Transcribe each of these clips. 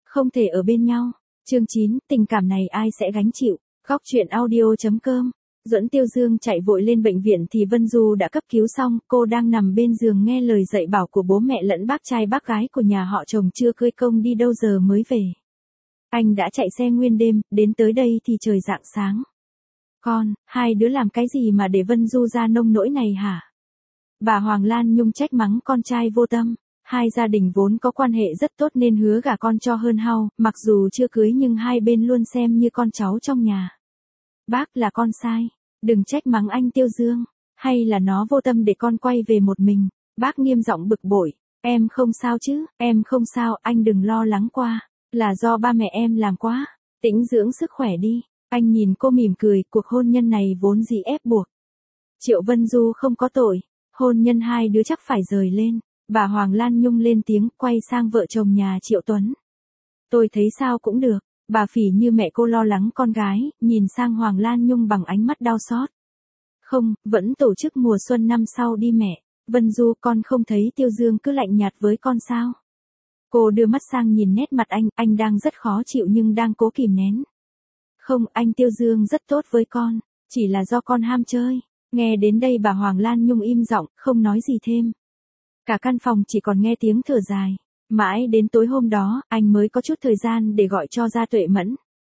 Không thể ở bên nhau. Chương 9, tình cảm này ai sẽ gánh chịu? Góc truyện audio.com. Duẫn Tiêu Dương chạy vội lên bệnh viện thì Vân Du đã cấp cứu xong, cô đang nằm bên giường nghe lời dạy bảo của bố mẹ lẫn bác trai bác gái của nhà họ chồng chưa cưới công đi đâu giờ mới về. Anh đã chạy xe nguyên đêm, đến tới đây thì trời rạng sáng. Con, hai đứa làm cái gì mà để Vân Du ra nông nỗi này hả? Bà Hoàng Lan Nhung trách mắng con trai vô tâm. Hai gia đình vốn có quan hệ rất tốt nên hứa gả con cho hơn hao, mặc dù chưa cưới nhưng hai bên luôn xem như con cháu trong nhà. Bác là con sai, đừng trách mắng anh Tiêu Dương, hay là nó vô tâm để con quay về một mình. Bác nghiêm giọng bực bội, em không sao chứ, em không sao, anh đừng lo lắng qua, là do ba mẹ em làm quá, tĩnh dưỡng sức khỏe đi. Anh nhìn cô mỉm cười, cuộc hôn nhân này vốn dĩ ép buộc. Triệu Vân Du không có tội, hôn nhân hai đứa chắc phải rời lên. Bà Hoàng Lan Nhung lên tiếng, quay sang vợ chồng nhà Triệu Tuấn. Tôi thấy sao cũng được. Bà phỉ như mẹ cô lo lắng con gái, nhìn sang Hoàng Lan Nhung bằng ánh mắt đau xót. Không, vẫn tổ chức mùa xuân năm sau đi mẹ. Vân Du, con không thấy Tiêu Dương cứ lạnh nhạt với con sao? Cô đưa mắt sang nhìn nét mặt anh đang rất khó chịu nhưng đang cố kìm nén. Không, anh Tiêu Dương rất tốt với con, chỉ là do con ham chơi. Nghe đến đây bà Hoàng Lan Nhung im giọng, không nói gì thêm. Cả căn phòng chỉ còn nghe tiếng thở dài. Mãi đến tối hôm đó, anh mới có chút thời gian để gọi cho Gia Tuệ Mẫn.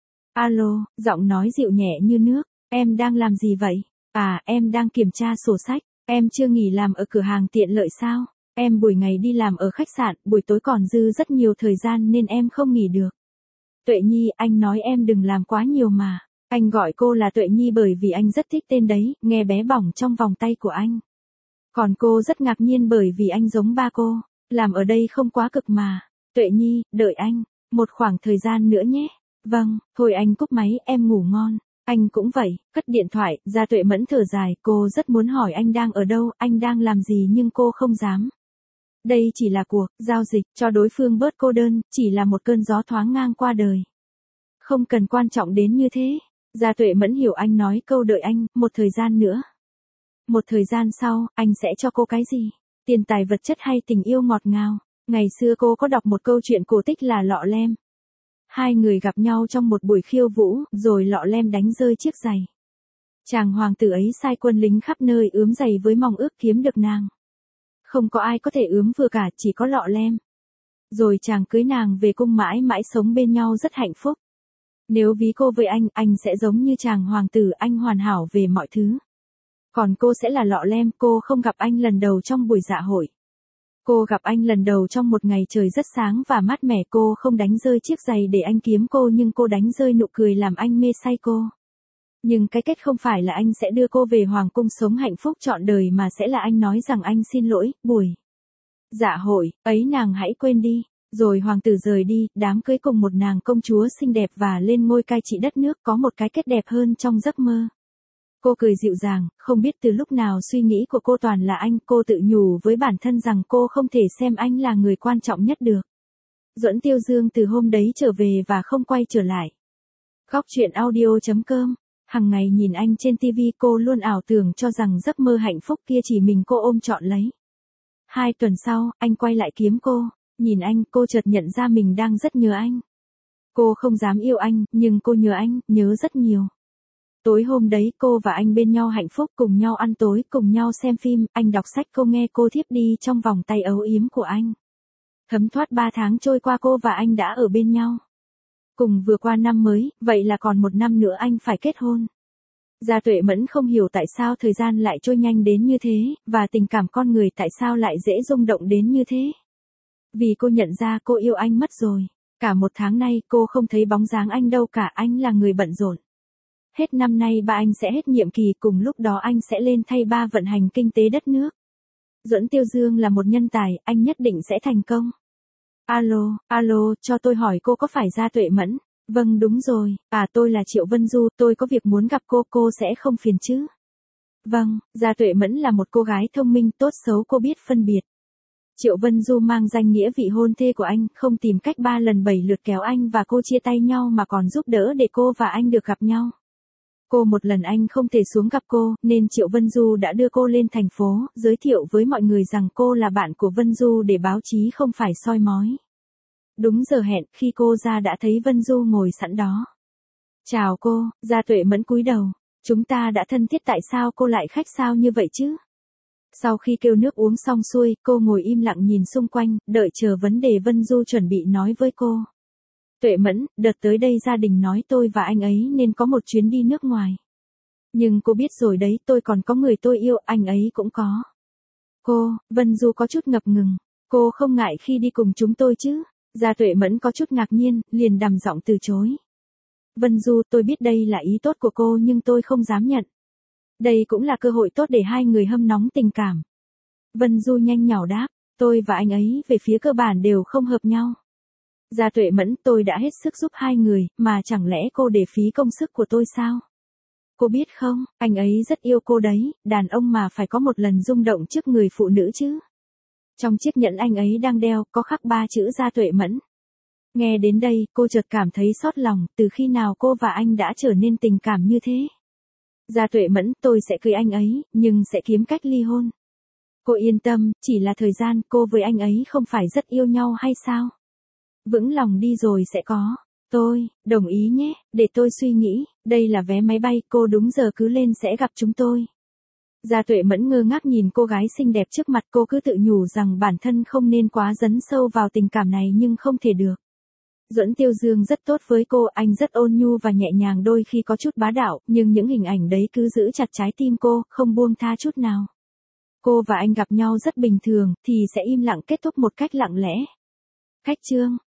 Alo, giọng nói dịu nhẹ như nước. Em đang làm gì vậy? À, em đang kiểm tra sổ sách. Em chưa nghỉ làm ở cửa hàng tiện lợi sao? Em buổi ngày đi làm ở khách sạn, buổi tối còn dư rất nhiều thời gian nên em không nghỉ được. Tuệ Nhi, anh nói em đừng làm quá nhiều mà. Anh gọi cô là Tuệ Nhi bởi vì anh rất thích tên đấy, nghe bé bỏng trong vòng tay của anh. Còn cô rất ngạc nhiên bởi vì anh giống ba cô, làm ở đây không quá cực mà. Tuệ Nhi, đợi anh, một khoảng thời gian nữa nhé. Vâng, thôi anh cúp máy, em ngủ ngon. Anh cũng vậy, cất điện thoại, Gia Tuệ Mẫn thở dài, cô rất muốn hỏi anh đang ở đâu, anh đang làm gì nhưng cô không dám. Đây chỉ là cuộc giao dịch cho đối phương bớt cô đơn, chỉ là một cơn gió thoáng ngang qua đời. Không cần quan trọng đến như thế. Gia Tuệ Mẫn hiểu anh nói câu đợi anh, một thời gian nữa. Một thời gian sau, anh sẽ cho cô cái gì? Tiền tài vật chất hay tình yêu ngọt ngào? Ngày xưa cô có đọc một câu chuyện cổ tích là Lọ Lem. Hai người gặp nhau trong một buổi khiêu vũ, rồi Lọ Lem đánh rơi chiếc giày. Chàng hoàng tử ấy sai quân lính khắp nơi ướm giày với mong ước kiếm được nàng. Không có ai có thể ướm vừa cả, chỉ có Lọ Lem. Rồi chàng cưới nàng về cung mãi mãi sống bên nhau rất hạnh phúc. Nếu ví cô với anh sẽ giống như chàng hoàng tử, anh hoàn hảo về mọi thứ. Còn cô sẽ là Lọ Lem, cô không gặp anh lần đầu trong buổi dạ hội. Cô gặp anh lần đầu trong một ngày trời rất sáng và mát mẻ, cô không đánh rơi chiếc giày để anh kiếm cô nhưng cô đánh rơi nụ cười làm anh mê say cô. Nhưng cái kết không phải là anh sẽ đưa cô về hoàng cung sống hạnh phúc trọn đời mà sẽ là anh nói rằng anh xin lỗi, buổi dạ hội ấy nàng hãy quên đi. Rồi hoàng tử rời đi, đám cưới cùng một nàng công chúa xinh đẹp và lên ngôi cai trị đất nước có một cái kết đẹp hơn trong giấc mơ. Cô cười dịu dàng, không biết từ lúc nào suy nghĩ của cô toàn là anh, cô tự nhủ với bản thân rằng cô không thể xem anh là người quan trọng nhất được. Duẫn Tiêu Dương từ hôm đấy trở về và không quay trở lại. Góc truyện audio.com. Hằng ngày nhìn anh trên TV cô luôn ảo tưởng cho rằng giấc mơ hạnh phúc kia chỉ mình cô ôm trọn lấy. 2 tuần sau, anh quay lại kiếm cô. Nhìn anh, cô chợt nhận ra mình đang rất nhớ anh. Cô không dám yêu anh, nhưng cô nhớ anh, nhớ rất nhiều. Tối hôm đấy cô và anh bên nhau hạnh phúc, cùng nhau ăn tối, cùng nhau xem phim, anh đọc sách, cô nghe cô thiếp đi trong vòng tay âu yếm của anh. Thấm thoát 3 tháng trôi qua cô và anh đã ở bên nhau. Cùng vừa qua năm mới, vậy là còn 1 năm nữa anh phải kết hôn. Gia Tuệ Mẫn không hiểu tại sao thời gian lại trôi nhanh đến như thế, và tình cảm con người tại sao lại dễ rung động đến như thế. Vì cô nhận ra cô yêu anh mất rồi. Cả 1 tháng nay cô không thấy bóng dáng anh đâu cả, anh là người bận rộn. Hết năm nay ba anh sẽ hết nhiệm kỳ, cùng lúc đó anh sẽ lên thay ba vận hành kinh tế đất nước. Duẫn Tiêu Dương là một nhân tài, anh nhất định sẽ thành công. Alo, cho tôi hỏi cô có phải Gia Tuệ Mẫn? Vâng đúng rồi, tôi là Triệu Vân Du, tôi có việc muốn gặp cô sẽ không phiền chứ? Vâng, Gia Tuệ Mẫn là một cô gái thông minh, tốt xấu cô biết phân biệt. Triệu Vân Du mang danh nghĩa vị hôn thê của anh, không tìm cách 3 lần 7 lượt kéo anh và cô chia tay nhau mà còn giúp đỡ để cô và anh được gặp nhau. Cô một lần anh không thể xuống gặp cô, nên Triệu Vân Du đã đưa cô lên thành phố, giới thiệu với mọi người rằng cô là bạn của Vân Du để báo chí không phải soi mói. Đúng giờ hẹn, khi cô ra đã thấy Vân Du ngồi sẵn đó. Chào cô, Gia Tuệ Mẫn cúi đầu. Chúng ta đã thân thiết, tại sao cô lại khách sáo như vậy chứ? Sau khi kêu nước uống xong xuôi, cô ngồi im lặng nhìn xung quanh, đợi chờ vấn đề Vân Du chuẩn bị nói với cô. Tuệ Mẫn, đợt tới đây gia đình nói tôi và anh ấy nên có một chuyến đi nước ngoài. Nhưng cô biết rồi đấy, tôi còn có người tôi yêu, anh ấy cũng có. Cô, Vân Du có chút ngập ngừng. Cô không ngại khi đi cùng chúng tôi chứ? Gia Tuệ Mẫn có chút ngạc nhiên, liền đằm giọng từ chối. Vân Du, tôi biết đây là ý tốt của cô nhưng tôi không dám nhận. Đây cũng là cơ hội tốt để hai người hâm nóng tình cảm. Vân Du nhanh nhảu đáp, tôi và anh ấy về phía cơ bản đều không hợp nhau. Gia Tuệ Mẫn, tôi đã hết sức giúp hai người, mà chẳng lẽ cô để phí công sức của tôi sao? Cô biết không, anh ấy rất yêu cô đấy, đàn ông mà phải có một lần rung động trước người phụ nữ chứ. Trong chiếc nhẫn anh ấy đang đeo, có khắc 3 chữ Gia Tuệ Mẫn. Nghe đến đây, cô chợt cảm thấy xót lòng, từ khi nào cô và anh đã trở nên tình cảm như thế? Gia Tuệ Mẫn, tôi sẽ cưới anh ấy, nhưng sẽ kiếm cách ly hôn. Cô yên tâm, chỉ là thời gian, cô với anh ấy không phải rất yêu nhau hay sao? Vững lòng đi rồi sẽ có. Tôi, đồng ý nhé, để tôi suy nghĩ, đây là vé máy bay, cô đúng giờ cứ lên sẽ gặp chúng tôi. Gia Tuệ Mẫn ngơ ngác nhìn cô gái xinh đẹp trước mặt, cô cứ tự nhủ rằng bản thân không nên quá dấn sâu vào tình cảm này nhưng không thể được. Duẫn Tiêu Dương rất tốt với cô, anh rất ôn nhu và nhẹ nhàng, đôi khi có chút bá đạo, nhưng những hình ảnh đấy cứ giữ chặt trái tim cô, không buông tha chút nào. Cô và anh gặp nhau rất bình thường, thì sẽ im lặng kết thúc một cách lặng lẽ. Khách chương.